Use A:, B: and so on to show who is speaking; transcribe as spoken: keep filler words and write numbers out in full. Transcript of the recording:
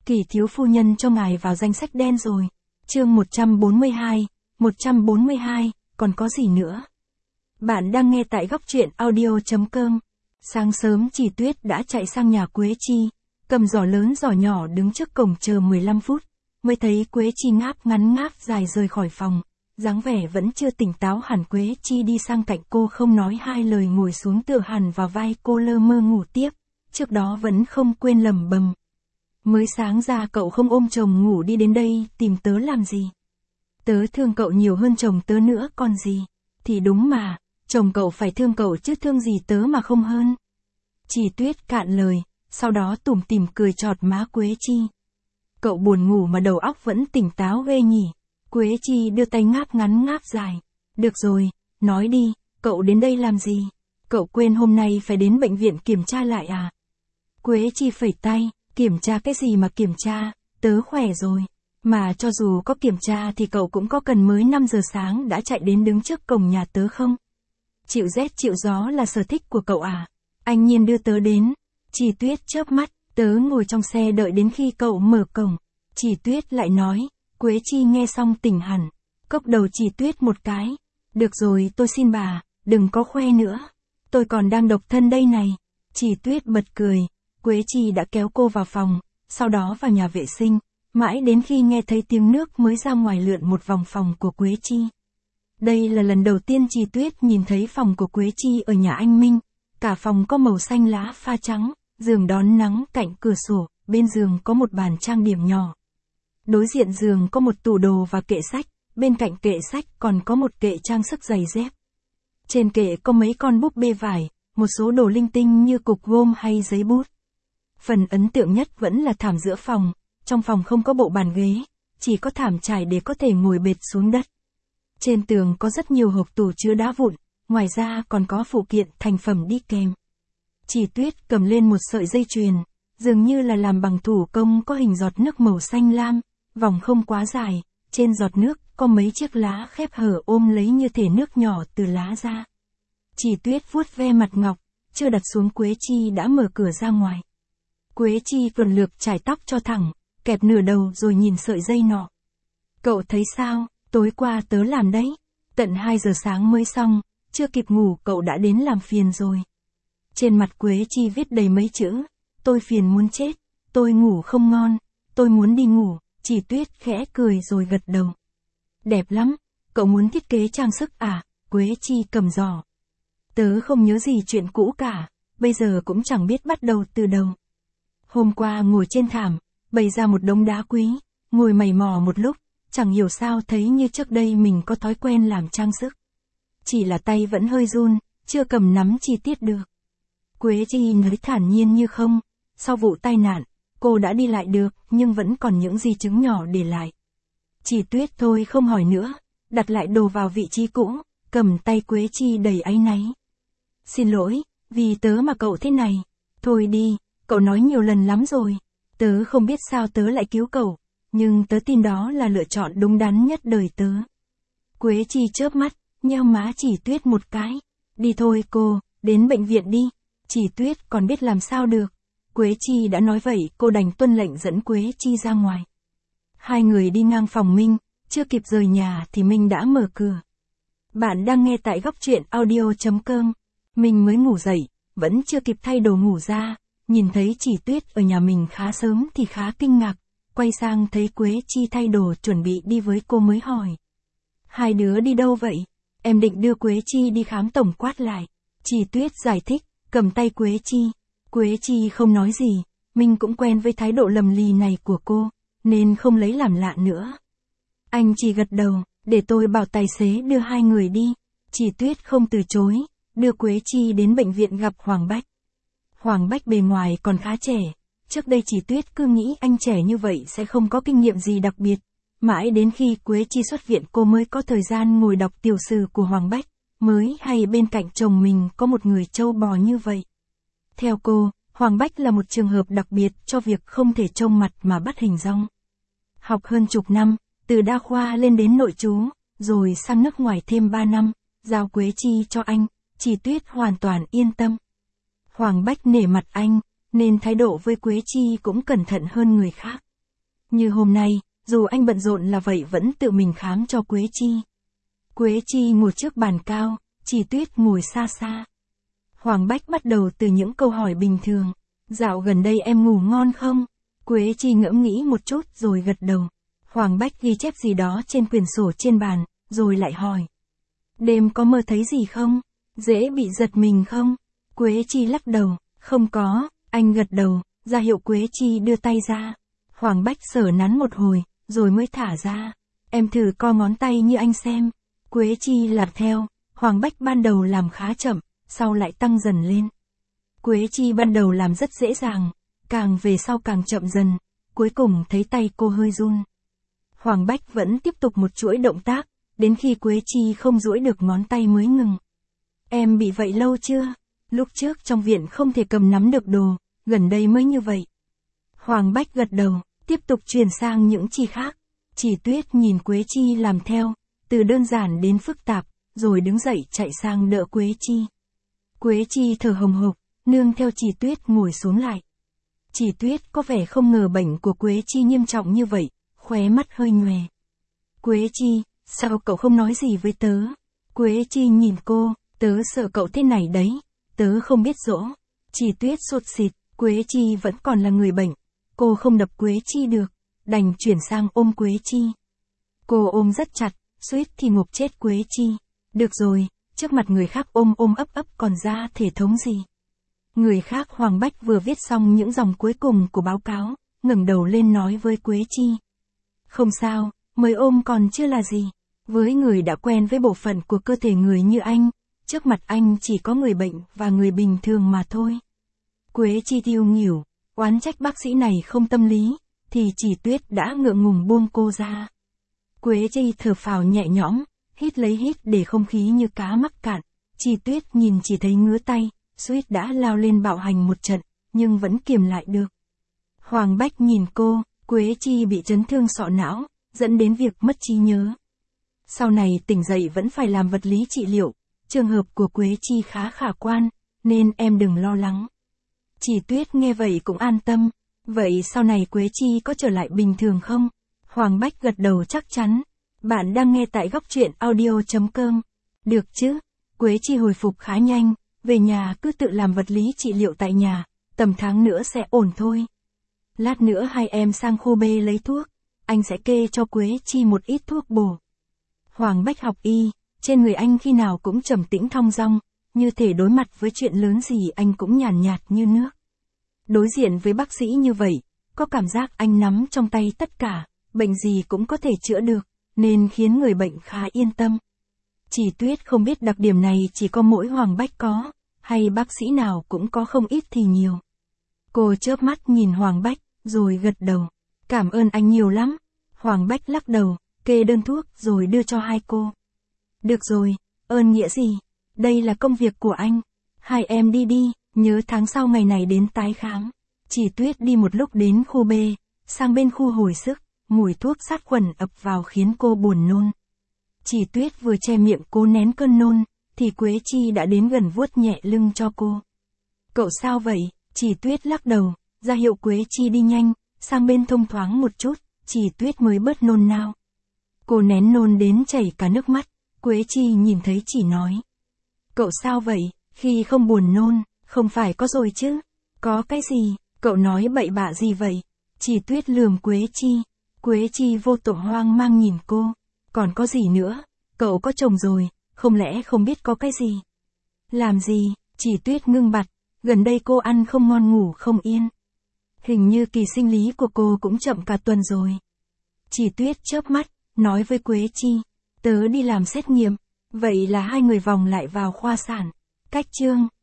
A: Kỳ thiếu phu nhân cho ngài vào danh sách đen rồi. Chương một trăm bốn mươi hai, một trăm bốn mươi hai, còn có gì nữa? Bạn đang nghe tại góc truyện audio chấm com. Sáng sớm Chỉ Tuyết đã chạy sang nhà Quế Chi, cầm giỏ lớn giỏ nhỏ đứng trước cổng chờ mười lăm phút, mới thấy Quế Chi ngáp ngắn ngáp dài rời khỏi phòng. Dáng vẻ vẫn chưa tỉnh táo hẳn. Quế Chi đi sang cạnh cô không nói hai lời ngồi xuống tựa hẳn vào vai cô lơ mơ ngủ tiếp, trước đó vẫn không quên lẩm bẩm. Mới sáng ra cậu không ôm chồng ngủ đi đến đây tìm tớ làm gì? Tớ thương cậu nhiều hơn chồng tớ nữa còn gì? Thì đúng mà, chồng cậu phải thương cậu chứ thương gì tớ mà không hơn. Chỉ Tuyết cạn lời, sau đó tủm tỉm cười chọt má Quế Chi. Cậu buồn ngủ mà đầu óc vẫn tỉnh táo ghê nhỉ? Quế Chi đưa tay ngáp ngắn ngáp dài. Được rồi, nói đi, cậu đến đây làm gì? Cậu quên hôm nay phải đến bệnh viện kiểm tra lại à? Quế Chi phẩy tay, kiểm tra cái gì mà kiểm tra, tớ khỏe rồi. Mà cho dù có kiểm tra thì cậu cũng có cần mới năm giờ sáng đã chạy đến đứng trước cổng nhà tớ không? Chịu rét chịu gió là sở thích của cậu à? Anh Nhiên đưa tớ đến. Chỉ Tuyết chớp mắt, tớ ngồi trong xe đợi đến khi cậu mở cổng. Chỉ Tuyết lại nói. Quế Chi nghe xong tỉnh hẳn, cốc đầu Chỉ Tuyết một cái. Được rồi tôi xin bà, đừng có khoe nữa. Tôi còn đang độc thân đây này. Chỉ Tuyết bật cười. Quế Chi đã kéo cô vào phòng, sau đó vào nhà vệ sinh, mãi đến khi nghe thấy tiếng nước mới ra ngoài lượn một vòng phòng của Quế Chi. Đây là lần đầu tiên Chỉ Tuyết nhìn thấy phòng của Quế Chi ở nhà anh Minh. Cả phòng có màu xanh lá pha trắng, giường đón nắng cạnh cửa sổ, bên giường có một bàn trang điểm nhỏ. Đối diện giường có một tủ đồ và kệ sách, bên cạnh kệ sách còn có một kệ trang sức giày dép. Trên kệ có mấy con búp bê vải, một số đồ linh tinh như cục gôm hay giấy bút. Phần ấn tượng nhất vẫn là thảm giữa phòng, trong phòng không có bộ bàn ghế, chỉ có thảm trải để có thể ngồi bệt xuống đất. Trên tường có rất nhiều hộp tủ chứa đá vụn, ngoài ra còn có phụ kiện thành phẩm đi kèm. Chỉ Tuyết cầm lên một sợi dây chuyền, dường như là làm bằng thủ công có hình giọt nước màu xanh lam, vòng không quá dài, trên giọt nước có mấy chiếc lá khép hở ôm lấy như thể nước nhỏ từ lá ra. Chỉ Tuyết vuốt ve mặt ngọc, chưa đặt xuống Quế Chi đã mở cửa ra ngoài. Quế Chi tuần lược chải tóc cho thẳng, kẹp nửa đầu rồi nhìn sợi dây nọ. Cậu thấy sao, tối qua tớ làm đấy, tận hai giờ sáng mới xong, chưa kịp ngủ cậu đã đến làm phiền rồi. Trên mặt Quế Chi viết đầy mấy chữ, tôi phiền muốn chết, tôi ngủ không ngon, tôi muốn đi ngủ. Chỉ Tuyết khẽ cười rồi gật đầu. Đẹp lắm, cậu muốn thiết kế trang sức à? Quế Chi cầm giỏ. Tớ không nhớ gì chuyện cũ cả, bây giờ cũng chẳng biết bắt đầu từ đâu. Hôm qua ngồi trên thảm, bày ra một đống đá quý, ngồi mày mò một lúc, chẳng hiểu sao thấy như trước đây mình có thói quen làm trang sức. Chỉ là tay vẫn hơi run, chưa cầm nắm chi tiết được. Quế Chi nói thản nhiên như không, sau vụ tai nạn, cô đã đi lại được, nhưng vẫn còn những di chứng nhỏ để lại. Chỉ Tuyết thôi không hỏi nữa, đặt lại đồ vào vị trí cũ, cầm tay Quế Chi đầy áy náy. Xin lỗi, vì tớ mà cậu thế này. Thôi đi, cậu nói nhiều lần lắm rồi. Tớ không biết sao tớ lại cứu cậu, nhưng tớ tin đó là lựa chọn đúng đắn nhất đời tớ. Quế Chi chớp mắt, nheo má Chỉ Tuyết một cái. Đi thôi cô, đến bệnh viện đi. Chỉ Tuyết còn biết làm sao được. Quế Chi đã nói vậy cô đành tuân lệnh dẫn Quế Chi ra ngoài. Hai người đi ngang phòng Minh, chưa kịp rời nhà thì Minh đã mở cửa. Bạn đang nghe tại góc truyện audio chấm com. Minh mới ngủ dậy, vẫn chưa kịp thay đồ ngủ ra, nhìn thấy Chỉ Tuyết ở nhà mình khá sớm thì khá kinh ngạc, quay sang thấy Quế Chi thay đồ chuẩn bị đi với cô mới hỏi. Hai đứa đi đâu vậy? Em định đưa Quế Chi đi khám tổng quát lại. Chỉ Tuyết giải thích, cầm tay Quế Chi. Quế Chi không nói gì, Minh cũng quen với thái độ lầm lì này của cô, nên không lấy làm lạ nữa. Anh chỉ gật đầu, để tôi bảo tài xế đưa hai người đi. Chỉ Tuyết không từ chối, đưa Quế Chi đến bệnh viện gặp Hoàng Bách. Hoàng Bách bề ngoài còn khá trẻ, trước đây Chỉ Tuyết cứ nghĩ anh trẻ như vậy sẽ không có kinh nghiệm gì đặc biệt. Mãi đến khi Quế Chi xuất viện cô mới có thời gian ngồi đọc tiểu sử của Hoàng Bách, mới hay bên cạnh chồng mình có một người trâu bò như vậy. Theo cô, Hoàng Bách là một trường hợp đặc biệt cho việc không thể trông mặt mà bắt hình dong. Học hơn chục năm, từ đa khoa lên đến nội trú, rồi sang nước ngoài thêm ba năm, giao Quế Chi cho anh, Chỉ Tuyết hoàn toàn yên tâm. Hoàng Bách nể mặt anh, nên thái độ với Quế Chi cũng cẩn thận hơn người khác. Như hôm nay, dù anh bận rộn là vậy vẫn tự mình khám cho Quế Chi. Quế Chi ngồi trước bàn cao, Chỉ Tuyết ngồi xa xa. Hoàng Bách bắt đầu từ những câu hỏi bình thường. Dạo gần đây em ngủ ngon không? Quế Chi ngẫm nghĩ một chút rồi gật đầu. Hoàng Bách ghi chép gì đó trên quyển sổ trên bàn, rồi lại hỏi. Đêm có mơ thấy gì không? Dễ bị giật mình không? Quế Chi lắc đầu, không có, anh gật đầu, ra hiệu Quế Chi đưa tay ra. Hoàng Bách sờ nắn một hồi, rồi mới thả ra. Em thử co ngón tay như anh xem. Quế Chi làm theo, Hoàng Bách ban đầu làm khá chậm, sau lại tăng dần lên. Quế Chi ban đầu làm rất dễ dàng, càng về sau càng chậm dần, cuối cùng thấy tay cô hơi run. Hoàng Bách vẫn tiếp tục một chuỗi động tác, đến khi Quế Chi không duỗi được ngón tay mới ngừng. Em bị vậy lâu chưa? Lúc trước trong viện không thể cầm nắm được đồ, gần đây mới như vậy. Hoàng Bách gật đầu, tiếp tục chuyển sang những chi khác. Chỉ Tuyết nhìn Quế Chi làm theo, từ đơn giản đến phức tạp, rồi đứng dậy chạy sang đỡ Quế Chi. Quế Chi thở hồng hộc, nương theo Chỉ Tuyết ngồi xuống lại. Chỉ Tuyết có vẻ không ngờ bệnh của Quế Chi nghiêm trọng như vậy, khóe mắt hơi nhòe. Quế Chi, sao cậu không nói gì với tớ? Quế Chi nhìn cô, tớ sợ cậu thế này đấy, tớ không biết dỗ. Chỉ Tuyết sụt sịt, Quế Chi vẫn còn là người bệnh, cô không đập Quế Chi được, đành chuyển sang ôm Quế Chi. Cô ôm rất chặt, suýt thì ngộp chết Quế Chi. Được rồi, trước mặt người khác ôm ôm ấp ấp còn ra thể thống gì. Người khác Hoàng Bách vừa viết xong những dòng cuối cùng của báo cáo, ngẩng đầu lên nói với Quế Chi. Không sao, mới ôm còn chưa là gì. Với người đã quen với bộ phận của cơ thể người như anh, trước mặt anh chỉ có người bệnh và người bình thường mà thôi. Quế Chi tiêu nghỉu, oán trách bác sĩ này không tâm lý, thì Chỉ Tuyết đã ngượng ngùng buông cô ra. Quế Chi thở phào nhẹ nhõm, hít lấy hít để không khí như cá mắc cạn. Chỉ Tuyết nhìn chỉ thấy ngứa tay, suýt đã lao lên bạo hành một trận, nhưng vẫn kiềm lại được. Hoàng Bách nhìn cô, Quế Chi bị chấn thương sọ não, dẫn đến việc mất trí nhớ. Sau này tỉnh dậy vẫn phải làm vật lý trị liệu, trường hợp của Quế Chi khá khả quan, nên em đừng lo lắng. Chỉ Tuyết nghe vậy cũng an tâm, vậy sau này Quế Chi có trở lại bình thường không? Hoàng Bách gật đầu chắc chắn. Bạn đang nghe tại góc truyện audio chấm com. Được chứ? Quế Chi hồi phục khá nhanh, về nhà cứ tự làm vật lý trị liệu tại nhà, tầm tháng nữa sẽ ổn thôi. Lát nữa hai em sang khu B lấy thuốc, anh sẽ kê cho Quế Chi một ít thuốc bổ. Hoàng Bách học y, trên người anh khi nào cũng trầm tĩnh thong dong, như thể đối mặt với chuyện lớn gì anh cũng nhàn nhạt như nước. Đối diện với bác sĩ như vậy, có cảm giác anh nắm trong tay tất cả, bệnh gì cũng có thể chữa được, nên khiến người bệnh khá yên tâm. Chỉ Tuyết không biết đặc điểm này chỉ có mỗi Hoàng Bách có, hay bác sĩ nào cũng có không ít thì nhiều. Cô chớp mắt nhìn Hoàng Bách, rồi gật đầu. Cảm ơn anh nhiều lắm. Hoàng Bách lắc đầu, kê đơn thuốc rồi đưa cho hai cô. Được rồi, ơn nghĩa gì? Đây là công việc của anh. Hai em đi đi, nhớ tháng sau ngày này đến tái khám. Chỉ Tuyết đi một lúc đến khu B, sang bên khu hồi sức, mùi thuốc sát khuẩn ập vào khiến cô buồn nôn. Chỉ Tuyết vừa che miệng cố nén cơn nôn, thì Quế Chi đã đến gần vuốt nhẹ lưng cho cô. Cậu sao vậy? Chỉ Tuyết lắc đầu, ra hiệu Quế Chi đi nhanh, sang bên thông thoáng một chút, Chỉ Tuyết mới bớt nôn nao. Cô nén nôn đến chảy cả nước mắt, Quế Chi nhìn thấy chỉ nói. Cậu sao vậy? Khi không buồn nôn, không phải có rồi chứ? Có cái gì? Cậu nói bậy bạ gì vậy? Chỉ Tuyết lườm Quế Chi. Quế Chi vô tội hoang mang nhìn cô. Còn có gì nữa? Cậu có chồng rồi, không lẽ không biết có cái gì? Làm gì? Chỉ Tuyết ngưng bặt, gần đây cô ăn không ngon ngủ không yên. Hình như kỳ sinh lý của cô cũng chậm cả tuần rồi. Chỉ Tuyết chớp mắt, nói với Quế Chi, tớ đi làm xét nghiệm, vậy là hai người vòng lại vào khoa sản. Cách chương